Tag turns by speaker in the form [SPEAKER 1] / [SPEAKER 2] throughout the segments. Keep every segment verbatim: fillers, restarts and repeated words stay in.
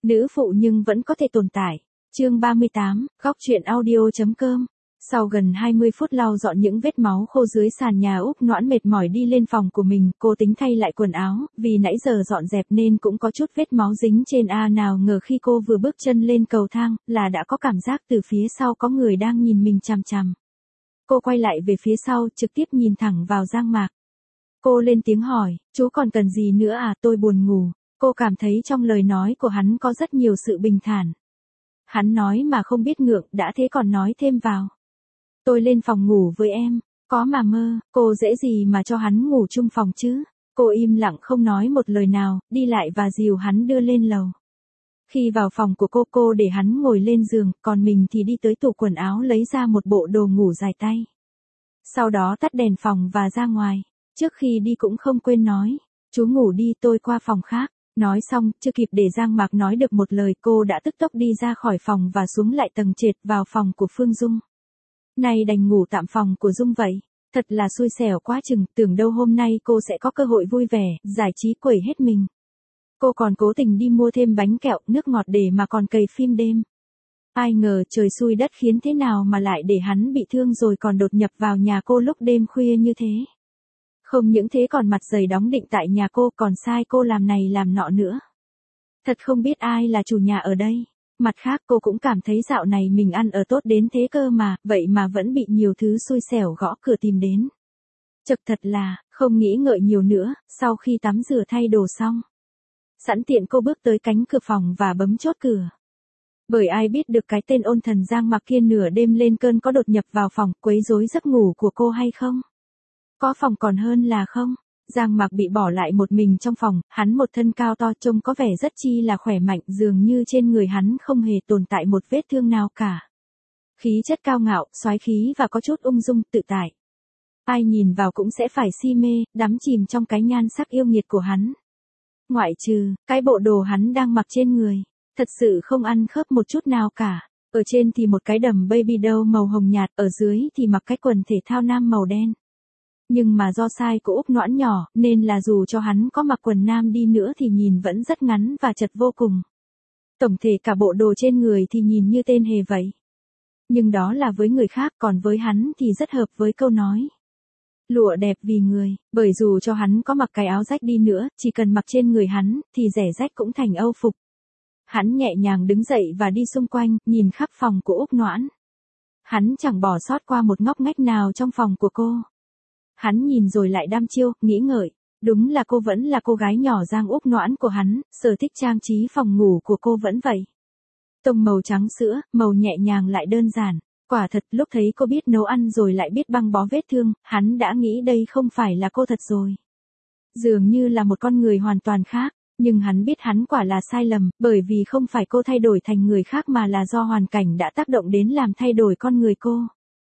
[SPEAKER 1] Nữ phụ nhưng vẫn có thể tồn tại. Chương ba mươi tám, góc truyện audio.com. Sau gần hai mươi phút lau dọn những vết máu khô dưới sàn nhà, Úc Noãn mệt mỏi đi lên phòng của mình, cô tính thay lại quần áo, vì nãy giờ dọn dẹp nên cũng có chút vết máu dính trên a nào ngờ khi cô vừa bước chân lên cầu thang, là đã có cảm giác từ phía sau có người đang nhìn mình chằm chằm. Cô quay lại về phía sau, trực tiếp nhìn thẳng vào Giang Mạc. Cô lên tiếng hỏi, chú còn cần gì nữa à, tôi buồn ngủ. Cô cảm thấy trong lời nói của hắn có rất nhiều sự bình thản. Hắn nói mà không biết ngượng, đã thế còn nói thêm vào. Tôi lên phòng ngủ với em, có mà mơ, cô dễ gì mà cho hắn ngủ chung phòng chứ. Cô im lặng không nói một lời nào, đi lại và dìu hắn đưa lên lầu. Khi vào phòng của cô, cô để hắn ngồi lên giường, còn mình thì đi tới tủ quần áo lấy ra một bộ đồ ngủ dài tay. Sau đó tắt đèn phòng và ra ngoài. Trước khi đi cũng không quên nói, chú ngủ đi, tôi qua phòng khác. Nói xong, chưa kịp để Giang Mạc nói được một lời, cô đã tức tốc đi ra khỏi phòng và xuống lại tầng trệt vào phòng của Phương Dung. Này đành ngủ tạm phòng của Dung vậy. Thật là xui xẻo quá chừng, tưởng đâu hôm nay cô sẽ có cơ hội vui vẻ, giải trí quẩy hết mình. Cô còn cố tình đi mua thêm bánh kẹo, nước ngọt để mà còn cày phim đêm. Ai ngờ trời xui đất khiến thế nào mà lại để hắn bị thương rồi còn đột nhập vào nhà cô lúc đêm khuya như thế. Không những thế còn mặt dày đóng định tại nhà cô, còn sai cô làm này làm nọ nữa. Thật không biết ai là chủ nhà ở đây. Mặt khác cô cũng cảm thấy dạo này mình ăn ở tốt đến thế cơ mà, vậy mà vẫn bị nhiều thứ xui xẻo gõ cửa tìm đến. Chật thật là, không nghĩ ngợi nhiều nữa, sau khi tắm rửa thay đồ xong. Sẵn tiện cô bước tới cánh cửa phòng và bấm chốt cửa. Bởi ai biết được cái tên ôn thần Giang Mạc kia nửa đêm lên cơn có đột nhập vào phòng quấy rối giấc ngủ của cô hay không? Có phòng còn hơn là không. Giang Mạc bị bỏ lại một mình trong phòng, hắn một thân cao to trông có vẻ rất chi là khỏe mạnh, dường như trên người hắn không hề tồn tại một vết thương nào cả. Khí chất cao ngạo, soái khí và có chút ung dung tự tại. Ai nhìn vào cũng sẽ phải si mê, đắm chìm trong cái nhan sắc yêu nghiệt của hắn. Ngoại trừ, cái bộ đồ hắn đang mặc trên người, thật sự không ăn khớp một chút nào cả. Ở trên thì một cái đầm baby doll màu hồng nhạt, ở dưới thì mặc cái quần thể thao nam màu đen. Nhưng mà do size của Úc Noãn nhỏ, nên là dù cho hắn có mặc quần nam đi nữa thì nhìn vẫn rất ngắn và chật vô cùng. Tổng thể cả bộ đồ trên người thì nhìn như tên hề vậy. Nhưng đó là với người khác, còn với hắn thì rất hợp với câu nói. Lụa đẹp vì người, bởi dù cho hắn có mặc cái áo rách đi nữa, chỉ cần mặc trên người hắn, thì rẻ rách cũng thành âu phục. Hắn nhẹ nhàng đứng dậy và đi xung quanh, nhìn khắp phòng của Úc Noãn. Hắn chẳng bỏ sót qua một ngóc ngách nào trong phòng của cô. Hắn nhìn rồi lại đăm chiêu, nghĩ ngợi, đúng là cô vẫn là cô gái nhỏ Giang Úc Noãn của hắn, sở thích trang trí phòng ngủ của cô vẫn vậy. Tông màu trắng sữa, màu nhẹ nhàng lại đơn giản, quả thật lúc thấy cô biết nấu ăn rồi lại biết băng bó vết thương, hắn đã nghĩ đây không phải là cô thật rồi. Dường như là một con người hoàn toàn khác, nhưng hắn biết hắn quả là sai lầm, bởi vì không phải cô thay đổi thành người khác mà là do hoàn cảnh đã tác động đến làm thay đổi con người cô.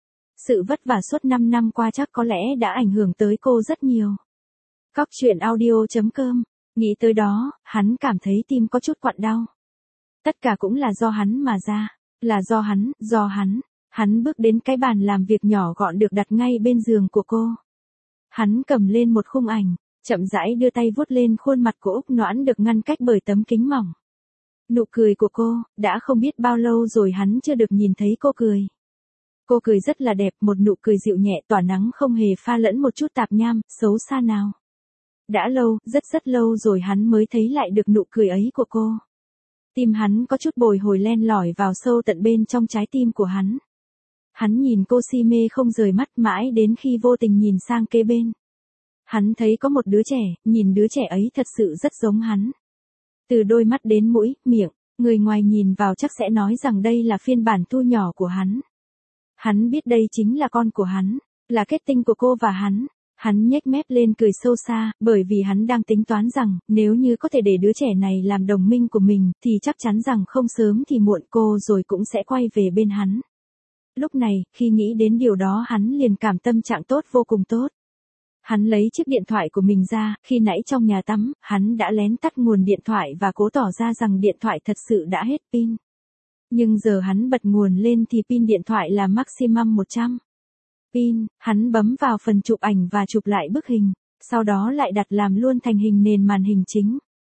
[SPEAKER 1] Sự vất vả suốt năm năm qua chắc có lẽ đã ảnh hưởng tới cô rất nhiều. Góc truyện audio.com. Nghĩ tới đó, hắn cảm thấy tim có chút quặn đau. Tất cả cũng là do hắn mà ra. Là do hắn, do hắn. Hắn bước đến cái bàn làm việc nhỏ gọn được đặt ngay bên giường của cô. Hắn cầm lên một khung ảnh, chậm rãi đưa tay vuốt lên khuôn mặt của Úc Noãn được ngăn cách bởi tấm kính mỏng. Nụ cười của cô, đã không biết bao lâu rồi hắn chưa được nhìn thấy cô cười. Cô cười rất là đẹp, một nụ cười dịu nhẹ tỏa nắng không hề pha lẫn một chút tạp nham, xấu xa nào. Đã lâu, rất rất lâu rồi hắn mới thấy lại được nụ cười ấy của cô. Tim hắn có chút bồi hồi len lỏi vào sâu tận bên trong trái tim của hắn. Hắn nhìn cô si mê không rời mắt mãi đến khi vô tình nhìn sang kế bên. Hắn thấy có một đứa trẻ, nhìn đứa trẻ ấy thật sự rất giống hắn. Từ đôi mắt đến mũi, miệng, người ngoài nhìn vào chắc sẽ nói rằng đây là phiên bản thu nhỏ của hắn. Hắn biết đây chính là con của hắn, là kết tinh của cô và hắn. Hắn nhếch mép lên cười sâu xa, bởi vì hắn đang tính toán rằng, nếu như có thể để đứa trẻ này làm đồng minh của mình, thì chắc chắn rằng không sớm thì muộn cô rồi cũng sẽ quay về bên hắn. Lúc này, khi nghĩ đến điều đó hắn liền cảm tâm trạng tốt vô cùng tốt. Hắn lấy chiếc điện thoại của mình ra, khi nãy trong nhà tắm, hắn đã lén tắt nguồn điện thoại và cố tỏ ra rằng điện thoại thật sự đã hết pin. Nhưng giờ hắn bật nguồn lên thì pin điện thoại là maximum một trăm. Pin, hắn bấm vào phần chụp ảnh và chụp lại bức hình, sau đó lại đặt làm luôn thành hình nền màn hình chính.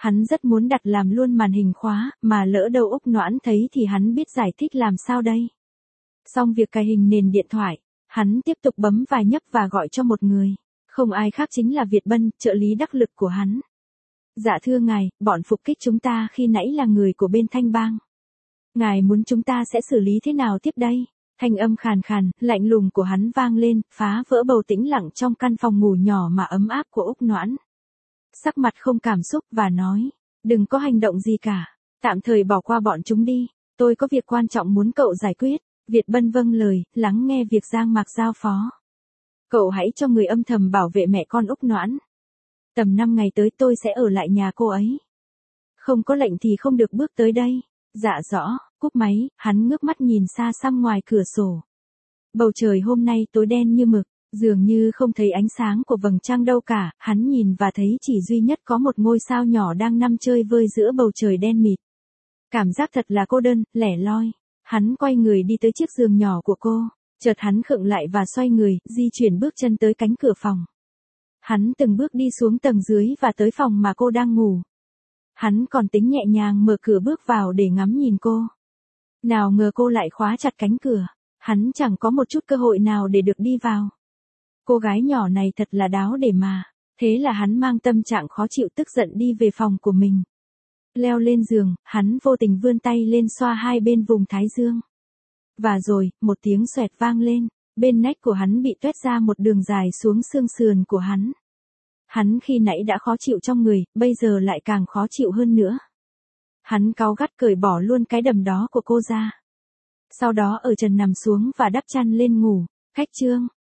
[SPEAKER 1] Hắn rất muốn đặt làm luôn màn hình khóa, mà lỡ đâu Úc Noãn thấy thì hắn biết giải thích làm sao đây. Xong việc cài hình nền điện thoại, hắn tiếp tục bấm vài nhấp và gọi cho một người. Không ai khác chính là Việt Bân, trợ lý đắc lực của hắn. Dạ thưa ngài, bọn phục kích chúng ta khi nãy là người của bên Thanh Bang. Ngài muốn chúng ta sẽ xử lý thế nào tiếp đây? Thanh âm khàn khàn, lạnh lùng của hắn vang lên, phá vỡ bầu tĩnh lặng trong căn phòng ngủ nhỏ mà ấm áp của Úc Noãn. Sắc mặt không cảm xúc và nói, đừng có hành động gì cả, tạm thời bỏ qua bọn chúng đi, tôi có việc quan trọng muốn cậu giải quyết. Việt Bân vâng lời, lắng nghe việc Giang Mạc giao phó. Cậu hãy cho người âm thầm bảo vệ mẹ con Úc Noãn. Tầm năm ngày tới tôi sẽ ở lại nhà cô ấy. Không có lệnh thì không được bước tới đây. Dạ rõ, cúp máy, hắn ngước mắt nhìn xa xăm ngoài cửa sổ. Bầu trời hôm nay tối đen như mực, dường như không thấy ánh sáng của vầng trăng đâu cả, hắn nhìn và thấy chỉ duy nhất có một ngôi sao nhỏ đang nằm chơi vơi giữa bầu trời đen mịt. Cảm giác thật là cô đơn, lẻ loi. Hắn quay người đi tới chiếc giường nhỏ của cô, chợt hắn khựng lại và xoay người, di chuyển bước chân tới cánh cửa phòng. Hắn từng bước đi xuống tầng dưới và tới phòng mà cô đang ngủ. Hắn còn tính nhẹ nhàng mở cửa bước vào để ngắm nhìn cô. Nào ngờ cô lại khóa chặt cánh cửa, hắn chẳng có một chút cơ hội nào để được đi vào. Cô gái nhỏ này thật là đáo để mà, thế là hắn mang tâm trạng khó chịu tức giận đi về phòng của mình. Leo lên giường, hắn vô tình vươn tay lên xoa hai bên vùng thái dương. Và rồi, một tiếng xoẹt vang lên, bên nách của hắn bị tuét ra một đường dài xuống xương sườn của hắn. Hắn khi nãy đã khó chịu trong người, bây giờ lại càng khó chịu hơn nữa. Hắn cáu gắt cởi bỏ luôn cái đầm đó của cô ra. Sau đó ở trần nằm xuống và đắp chăn lên ngủ. Khách trương,